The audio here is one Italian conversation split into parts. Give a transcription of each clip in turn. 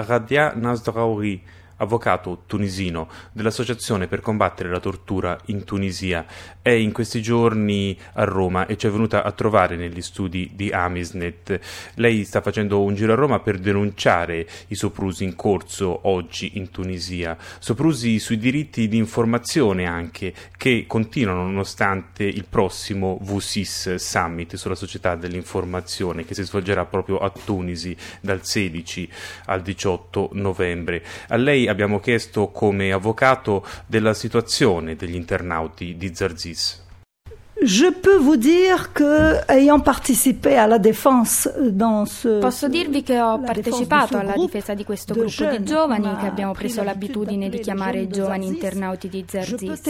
Radia Nasraoui, avvocato tunisino dell'Associazione per combattere la tortura in Tunisia, è in questi giorni a Roma e ci è venuta a trovare negli studi di Amisnet. Lei sta facendo un giro a Roma per denunciare i soprusi in corso oggi in Tunisia, soprusi sui diritti di informazione anche, che continuano nonostante il prossimo V6 Summit sulla società dell'informazione che si svolgerà proprio a Tunisi dal 16 al 18 novembre. A lei abbiamo chiesto come avvocato della situazione degli internauti di Zarzis. Je peux vous dire que, ayant participé à la défense dans ce... Posso dirvi che ho partecipato alla difesa di questo gruppo di giovani che abbiamo preso l'abitudine di chiamare i giovani internauti di Zarzis.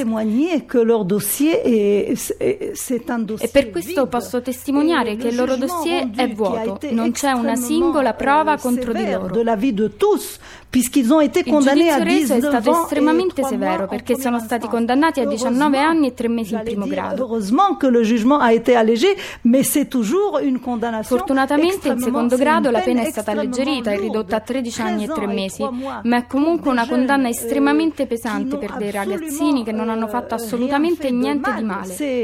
E per questo posso testimoniare che il loro dossier è vuoto, non c'è una singola prova contro di loro. Il giudizio reso è stato estremamente severo perché sono stati condannati a 19 anni e 3 mesi in primo grado. Fortunatamente in secondo grado la pena è stata alleggerita e ridotta a 13 anni e 3 mesi, ma è comunque una condanna estremamente pesante per dei ragazzini che non hanno fatto assolutamente niente di male.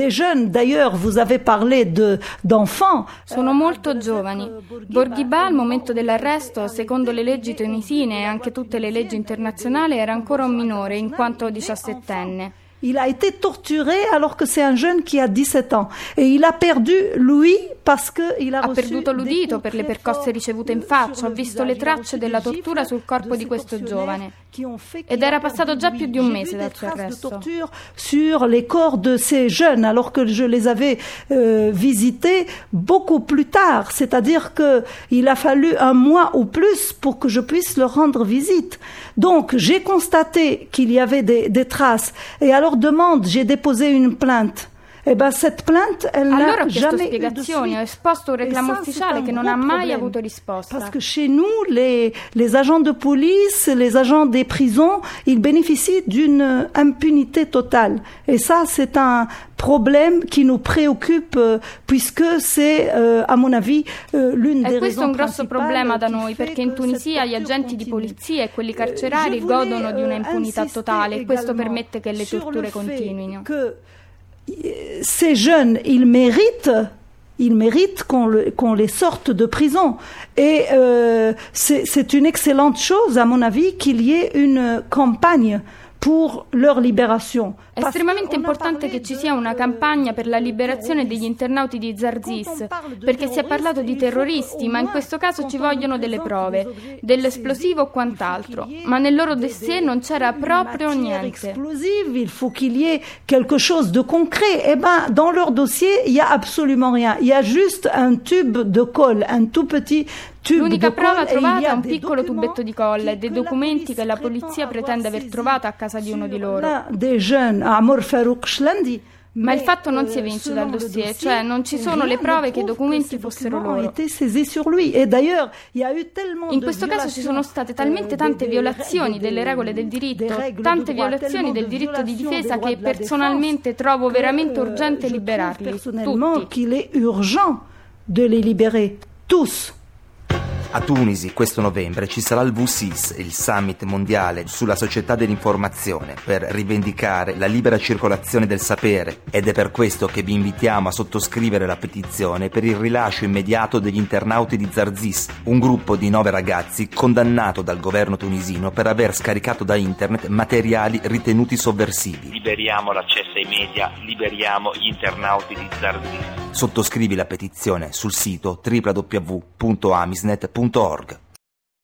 Sono molto giovani. Bourguiba al momento dell'arresto, secondo le leggi tunisine e anche tutte le leggi internazionali, era ancora un minore in quanto 17enne. Il a été torturé alors que c'est un jeune qui a 17 ans et il a perdu l'ouïe parce que il a perduto l'udito per le percosse ricevute in faccia. Ho visto le tracce della tortura sul corpo di questo giovane ed era passato già più di un mese dal suo arresto. Sur les corps de ces jeunes alors que je les avais visités beaucoup plus tard, c'est-à-dire que il a fallu un mois ou plus pour que je puisse leur rendre visite. Donc j'ai constaté qu'il y avait des traces et alors j'ai déposé une plainte. Cette plainte, elle allora n'a jamais eu de spiegazioni, ho esposto un reclamo ufficiale che non ha mai avuto risposta. Parce que chez nous, les agents de police, les agents des prisons, ils bénéficient d'une impunité totale. Et ça, c'est un problème qui nous préoccupe puisque c'est, à mon avis, l'une des raisons principales. Questo è un grosso problema da noi perché in Tunisia gli agenti di polizia e quelli carcerari godono di una impunità totale e questo permette che le torture continuino. Ces jeunes, ils méritent qu'on les sorte de prison. Et c'est une excellente chose, à mon avis, qu'il y ait une campagne pour leur libération. È estremamente importante che ci sia una campagna per la liberazione degli internauti di Zarzis, perché si è parlato di terroristi, ma in questo caso ci vogliono delle prove, dell'esplosivo o quant'altro, ma nel loro dossier non c'era proprio niente. Il faut qu'il y ait quelque chose de concret. Eh ben, dans leur dossier, il y a absolument rien. Il y a juste un tube de colle, un tout petit tube. L'unica prova trovata è un piccolo tubetto di colla e dei documenti che la polizia pretende aver trovato a casa di uno di loro. Ma il fatto non si evince dal dossier, cioè non ci sono le prove che i documenti fossero loro. In questo caso ci sono state talmente tante violazioni delle regole del diritto, tante violazioni del diritto di difesa che personalmente trovo veramente urgente liberarli, tutti. A Tunisi questo novembre ci sarà il V6, il summit mondiale sulla società dell'informazione, per rivendicare la libera circolazione del sapere, ed è per questo che vi invitiamo a sottoscrivere la petizione per il rilascio immediato degli internauti di Zarzis, un gruppo di 9 ragazzi condannato dal governo tunisino per aver scaricato da internet materiali ritenuti sovversivi. Liberiamo l'accesso ai media, liberiamo gli internauti di Zarzis. Sottoscrivi la petizione sul sito www.amisnet.org.